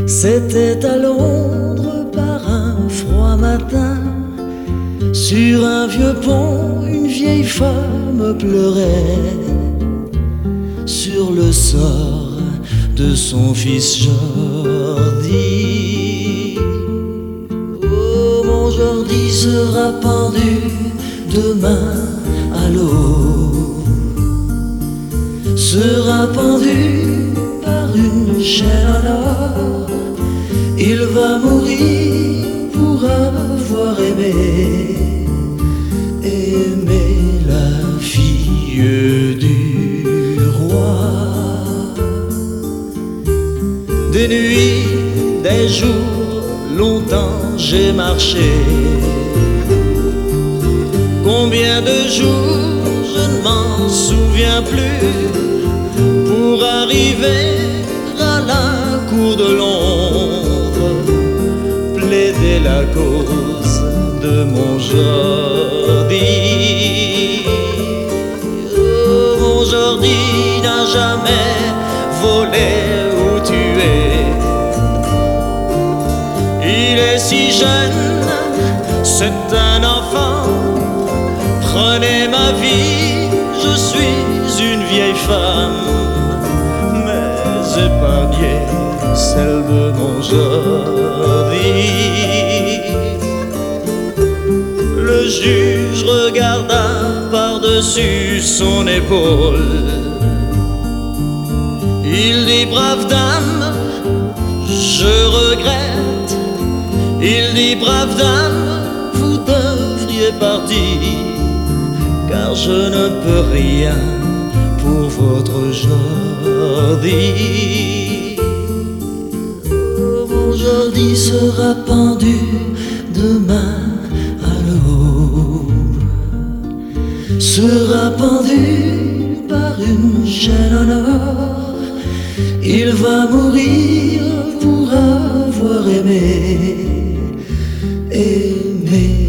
C'était à Londres par un froid matin. Sur un vieux pont, une vieille femme pleurait sur le sort de son fils Jordi. Oh, mon Jordi sera pendu demain à l'eau, sera pendu par une chaîne en or. Il va mourir pour avoir aimé la fille du roi. Des nuits, des jours, longtemps j'ai marché. Combien de jours, je ne m'en souviens plus, pour arriver à la cour de Londres, plaider la cause de mon Jordi. Oh, mon Jordi n'a jamais volé ou tué. Il est si jeune, c'est un enfant. Prenez ma vie, je suis une vieille femme, mais épargnez celle de mon Jordi. Le juge regarda par-dessus son épaule. Il dit: brave dame, je regrette. Il dit: brave dame, vous devriez partir, car je ne peux rien pour votre Jordi. Oh, mon Jordi sera pendu demain à l'aube, sera pendu par une chaîne en or. Il va mourir pour avoir aimé